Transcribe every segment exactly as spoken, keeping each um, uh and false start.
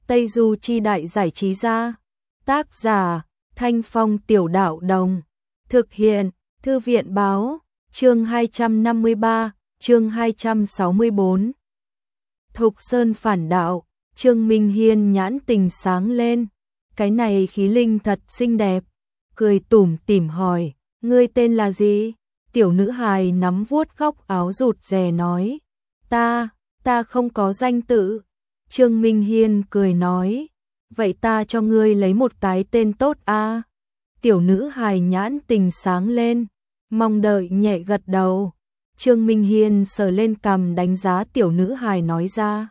Tây Du Chi Đại Giải Trí Gia. Tác giả Thanh Phong Tiểu Đạo Đồng. Thực hiện Thư viện Báo. Chương hai trăm năm mươi ba, chương hai trăm sáu mươi bốn. Thục Sơn phản đạo. Trương Minh Hiên nhãn tình sáng lên. Cái này khí linh thật xinh đẹp. Cười tủm tỉm hỏi, ngươi tên là gì? Tiểu nữ hài nắm vuốt góc áo rụt rè nói, ta, ta không có danh tự. Trương Minh Hiên cười nói, vậy ta cho ngươi lấy một cái tên tốt a. Tiểu nữ hài nhãn tình sáng lên, mong đợi nhẹ gật đầu. Trương Minh Hiên sờ lên cằm đánh giá tiểu nữ hài nói ra,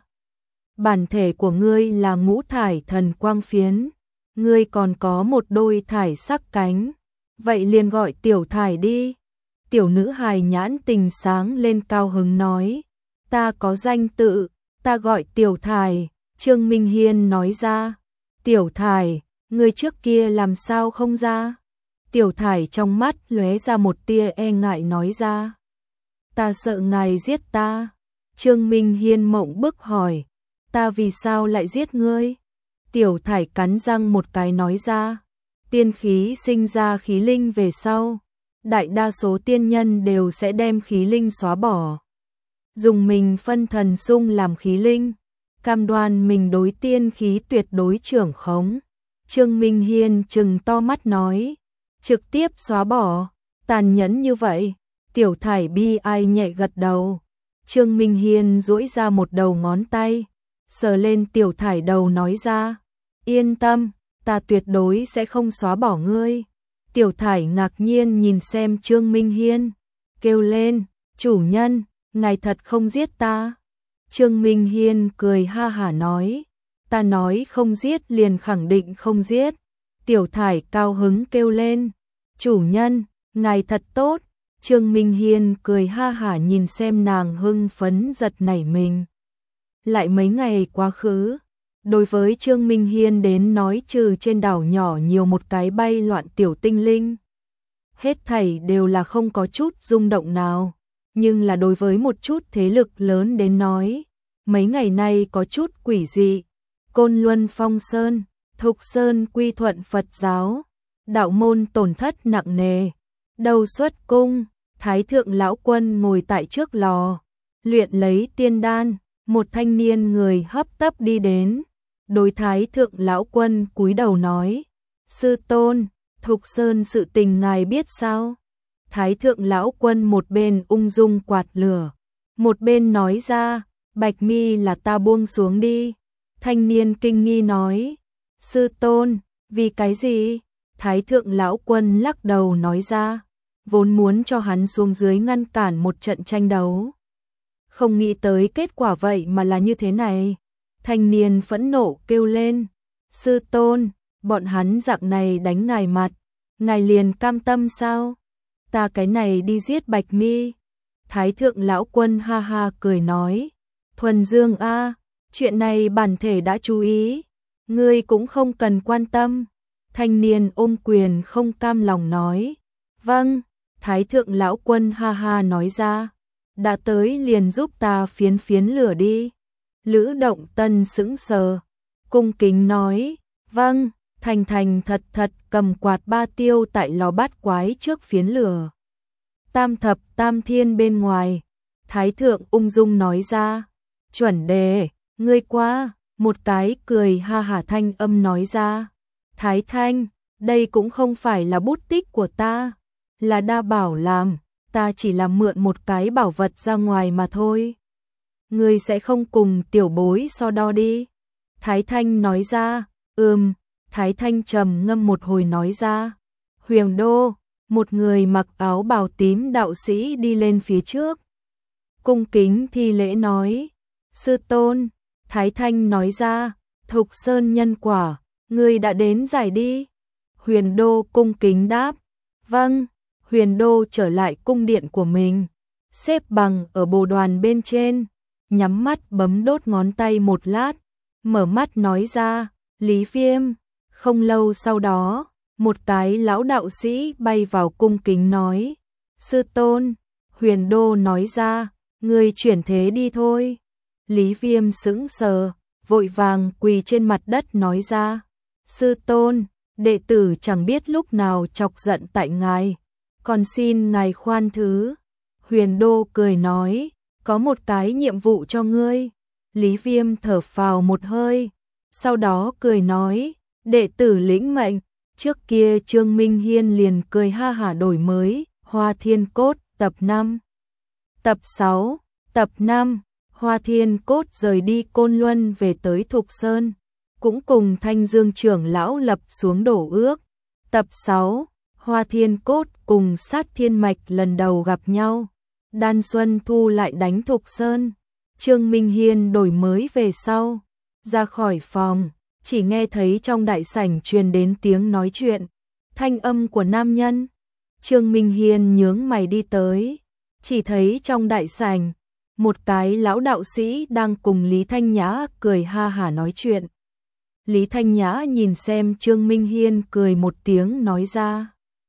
bản thể của ngươi là ngũ thải thần quang phiến, ngươi còn có một đôi thải sắc cánh, vậy liền gọi tiểu thải đi. Tiểu nữ hài nhãn tình sáng lên cao hứng nói, ta có danh tự, ta gọi tiểu thải. Trương Minh Hiên nói ra, tiểu thải, ngươi trước kia làm sao không ra? Tiểu thải trong mắt lóe ra một tia e ngại nói ra, ta sợ ngài giết ta. Trương Minh Hiên mộng bức hỏi, ta vì sao lại giết ngươi? Tiểu thải cắn răng một cái nói ra, tiên khí sinh ra khí linh về sau, đại đa số tiên nhân đều sẽ đem khí linh xóa bỏ, dùng mình phân thần sung làm khí linh, cam đoan mình đối tiên khí tuyệt đối trưởng khống. Trương Minh Hiên trừng to mắt nói, trực tiếp xóa bỏ, tàn nhẫn như vậy. Tiểu thải bi ai nhẹ gật đầu. Trương Minh Hiên duỗi ra một đầu ngón tay, sờ lên tiểu thải đầu nói ra, yên tâm, ta tuyệt đối sẽ không xóa bỏ ngươi. Tiểu thải ngạc nhiên nhìn xem Trương Minh Hiên, kêu lên, chủ nhân, ngài thật không giết ta. Trương Minh Hiên cười ha hả nói, ta nói không giết liền khẳng định không giết. Tiểu thải cao hứng kêu lên, chủ nhân, ngài thật tốt. Trương Minh Hiên cười ha hả nhìn xem nàng hưng phấn giật nảy mình. Lại mấy ngày quá khứ, đối với Trương Minh Hiên đến nói trừ trên đảo nhỏ nhiều một cái bay loạn tiểu tinh linh, hết thảy đều là không có chút rung động nào. Nhưng là đối với một chút thế lực lớn đến nói, mấy ngày nay có chút quỷ dị. Côn Luân Phong Sơn, Thục Sơn quy thuận Phật giáo, đạo môn tổn thất nặng nề. Đầu xuất cung, Thái thượng lão quân ngồi tại trước lò, luyện lấy tiên đan, một thanh niên người hấp tấp đi đến, đối Thái thượng lão quân cúi đầu nói, sư tôn, Thục Sơn sự tình ngài biết sao? Thái thượng lão quân một bên ung dung quạt lửa, một bên nói ra, bạch mi là ta buông xuống đi. Thanh niên kinh nghi nói, sư tôn, vì cái gì? Thái thượng lão quân lắc đầu nói ra, vốn muốn cho hắn xuống dưới ngăn cản một trận tranh đấu, không nghĩ tới kết quả vậy mà là như thế này. Thanh niên phẫn nộ kêu lên, sư tôn, bọn hắn dạng này đánh ngài mặt, ngài liền cam tâm sao? Ta cái này đi giết bạch mi. Thái thượng lão quân ha ha cười nói, thuần dương a, chuyện này bản thể đã chú ý, ngươi cũng không cần quan tâm. Thanh niên ôm quyền không cam lòng nói, vâng. Thái thượng lão quân ha ha nói ra, đã tới liền giúp ta phiến phiến lửa đi. Lữ Động Tân sững sờ, cung kính nói, vâng. Thành thành thật thật cầm quạt ba tiêu tại lò bát quái trước phiến lửa. Tam thập tam thiên bên ngoài, Thái thượng ung dung nói ra, chuẩn đề, ngươi qua. Một cái cười ha hả thanh âm nói ra, Thái thanh, đây cũng không phải là bút tích của ta, là đa bảo làm, ta chỉ làm mượn một cái bảo vật ra ngoài mà thôi. Ngươi sẽ không cùng tiểu bối so đo đi. Thái thanh nói ra, ừm. Thái thanh trầm ngâm một hồi nói ra, Huyền Đô, một người mặc áo bào tím đạo sĩ đi lên phía trước, cung kính thi lễ nói, sư tôn. Thái thanh nói ra, Thục Sơn nhân quả, ngươi đã đến giải đi. Huyền Đô cung kính đáp, vâng. Huyền Đô trở lại cung điện của mình, xếp bằng ở bồ đoàn bên trên, nhắm mắt bấm đốt ngón tay một lát, mở mắt nói ra, Lý Viêm. Không lâu sau đó, một cái lão đạo sĩ bay vào cung kính nói, sư tôn. Huyền Đô nói ra, ngươi chuyển thế đi thôi. Lý Viêm sững sờ, vội vàng quỳ trên mặt đất nói ra, sư tôn, đệ tử chẳng biết lúc nào chọc giận tại ngài, còn xin ngài khoan thứ. Huyền Đô cười nói, có một cái nhiệm vụ cho ngươi. Lý Viêm thở phào một hơi, sau đó cười nói, đệ tử lĩnh mệnh. Trước kia Trương Minh Hiên liền cười ha hả đổi mới, Hoa Thiên Cốt, tập năm. Tập sáu, tập năm, Hoa Thiên Cốt rời đi Côn Luân về tới Thục Sơn, cũng cùng Thanh Dương trưởng lão lập xuống đổ ước. Tập sáu, Hoa Thiên Cốt cùng Sát Thiên Mạch lần đầu gặp nhau, Đan Xuân Thu lại đánh Thục Sơn. Trương Minh Hiên đổi mới về sau, ra khỏi phòng, chỉ nghe thấy trong đại sảnh truyền đến tiếng nói chuyện, thanh âm của nam nhân. Trương Minh Hiên nhướng mày đi tới, chỉ thấy trong đại sảnh, một cái lão đạo sĩ đang cùng Lý Thanh Nhã cười ha hả nói chuyện. Lý Thanh Nhã nhìn xem Trương Minh Hiên cười một tiếng nói ra.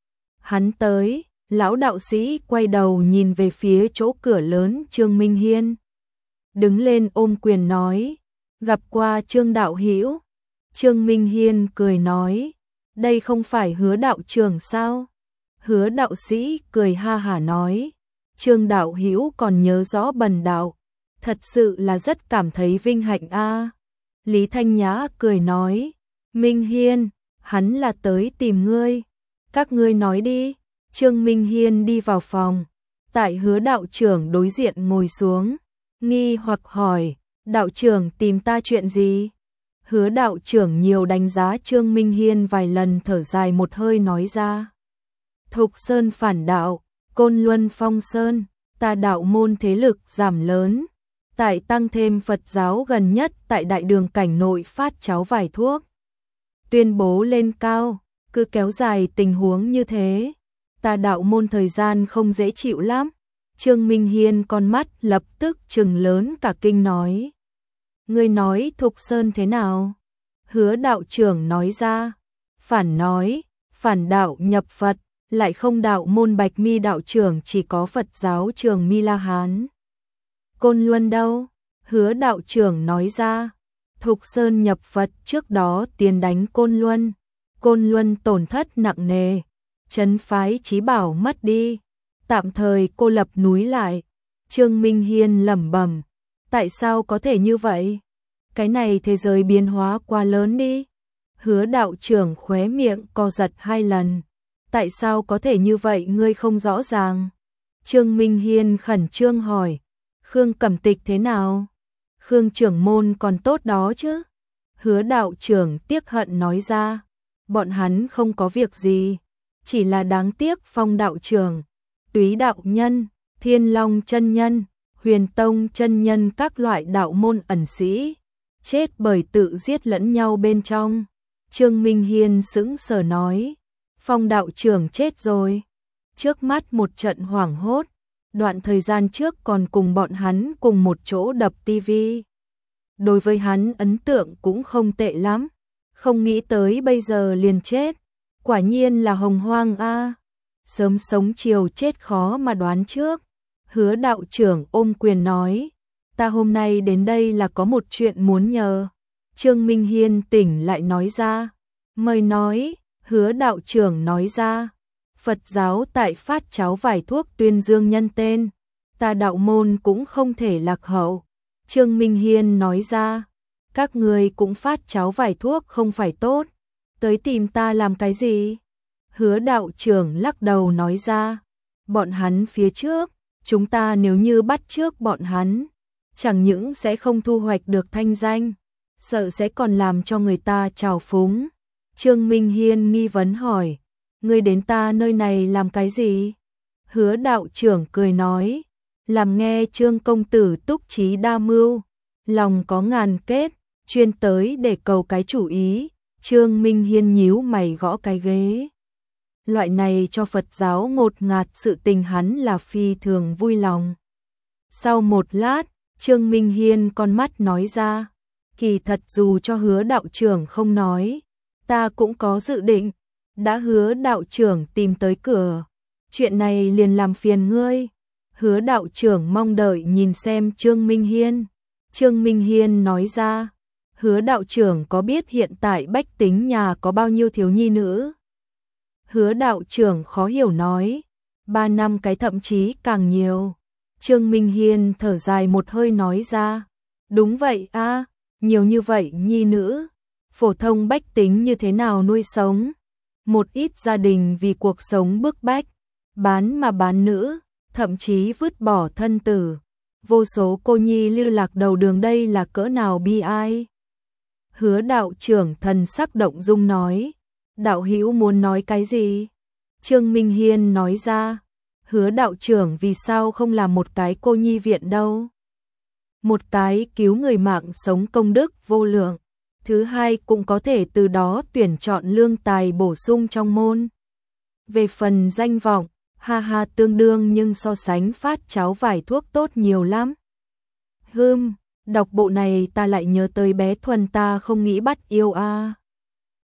Hắn tới, lão đạo sĩ quay đầu nhìn về phía chỗ cửa lớn Trương Minh Hiên. Đứng lên ôm quyền nói, gặp qua Trương đạo hữu. Trương Minh Hiên cười nói, đây không phải Hứa đạo trưởng sao? Hứa đạo sĩ cười ha hả nói, Trương đạo hữu còn nhớ rõ bần đạo, thật sự là rất cảm thấy vinh hạnh a. Lý Thanh Nhã cười nói, Minh Hiên, hắn là tới tìm ngươi, các ngươi nói đi. Trương Minh Hiên đi vào phòng, tại Hứa đạo trưởng đối diện ngồi xuống, nghi hoặc hỏi, đạo trưởng tìm ta chuyện gì? Hứa đạo trưởng nhiều đánh giá Trương Minh Hiên vài lần, thở dài một hơi nói ra. Thục Sơn phản đạo, Côn Luân phong sơn, ta đạo môn thế lực giảm lớn, tại tăng thêm Phật giáo gần nhất tại đại đường cảnh nội phát cháo vải thuốc. Tuyên bố lên cao, cứ kéo dài tình huống như thế, ta đạo môn thời gian không dễ chịu lắm. Trương Minh Hiên con mắt lập tức trừng lớn cả kinh nói. Ngươi nói Thục Sơn thế nào? Hứa đạo trưởng nói ra. Phản nói, phản đạo nhập Phật, lại không đạo môn Bạch Mi đạo trưởng chỉ có Phật giáo trường Mi La Hán. Côn Luân đâu? Hứa đạo trưởng nói ra. Thục Sơn nhập Phật trước đó tiến đánh Côn Luân. Côn Luân tổn thất nặng nề. Trấn phái Chí Bảo mất đi. Tạm thời cô lập núi lại. Trương Minh Hiên lẩm bẩm, tại sao có thể như vậy? Cái này thế giới biến hóa quá lớn đi. Hứa đạo trưởng khóe miệng co giật hai lần. Tại sao có thể như vậy ngươi không rõ ràng? Trương Minh Hiên khẩn trương hỏi, Khương Cẩm Tịch thế nào? Khương trưởng môn còn tốt đó chứ? Hứa đạo trưởng tiếc hận nói ra, bọn hắn không có việc gì, chỉ là đáng tiếc Phong đạo trưởng, Túy đạo nhân, Thiên Long chân nhân, Huyền Tông chân nhân các loại đạo môn ẩn sĩ, chết bởi tự giết lẫn nhau bên trong. Trương Minh Hiên sững sờ nói, Phong đạo trưởng chết rồi. Trước mắt một trận hoảng hốt, đoạn thời gian trước còn cùng bọn hắn cùng một chỗ đập tivi. Đối với hắn ấn tượng cũng không tệ lắm, không nghĩ tới bây giờ liền chết, quả nhiên là hồng hoang a. Sớm sống chiều chết khó mà đoán trước. Hứa đạo trưởng ôm quyền nói, ta hôm nay đến đây là có một chuyện muốn nhờ. Trương Minh Hiên tỉnh lại nói ra, mời nói. Hứa đạo trưởng nói ra, Phật giáo tại phát cháo vải thuốc tuyên dương nhân tên, ta đạo môn cũng không thể lạc hậu. Trương Minh Hiên nói ra, các người cũng phát cháo vải thuốc không phải tốt, tới tìm ta làm cái gì? Hứa đạo trưởng lắc đầu nói ra, bọn hắn phía trước, chúng ta nếu như bắt trước bọn hắn, chẳng những sẽ không thu hoạch được thanh danh, sợ sẽ còn làm cho người ta trào phúng. Trương Minh Hiên nghi vấn hỏi, ngươi đến ta nơi này làm cái gì? Hứa đạo trưởng cười nói, làm nghe Trương công tử túc trí đa mưu, lòng có ngàn kết, chuyên tới để cầu cái chủ ý. Trương Minh Hiên nhíu mày gõ cái ghế. Loại này cho Phật giáo ngột ngạt sự tình hắn là phi thường vui lòng. Sau một lát, Trương Minh Hiên con mắt nói ra, kỳ thật dù cho hứa đạo trưởng không nói, ta cũng có dự định, đã hứa đạo trưởng tìm tới cửa, chuyện này liền làm phiền ngươi. Hứa đạo trưởng mong đợi nhìn xem Trương Minh Hiên. Trương Minh Hiên nói ra, Hứa đạo trưởng có biết hiện tại bách tính nhà có bao nhiêu thiếu nhi nữ? Hứa đạo trưởng khó hiểu nói, ba năm cái thậm chí càng nhiều. Trương Minh Hiên thở dài một hơi nói ra, đúng vậy a, nhiều như vậy nhi nữ, phổ thông bách tính như thế nào nuôi sống? Một ít gia đình vì cuộc sống bức bách, bán mà bán nữ, thậm chí vứt bỏ thân tử. Vô số cô nhi lưu lạc đầu đường, đây là cỡ nào bi ai. Hứa đạo trưởng thần sắc động dung nói, đạo hữu muốn nói cái gì? Trương Minh Hiên nói ra, hứa đạo trưởng vì sao không làm một cái cô nhi viện đâu? Một cái cứu người mạng sống công đức vô lượng, thứ hai cũng có thể từ đó tuyển chọn lương tài bổ sung trong môn. Về phần danh vọng, ha ha tương đương nhưng so sánh phát cháo vải thuốc tốt nhiều lắm. Hừm, đọc bộ này ta lại nhớ tới bé Thuần ta không nghĩ bắt yêu a.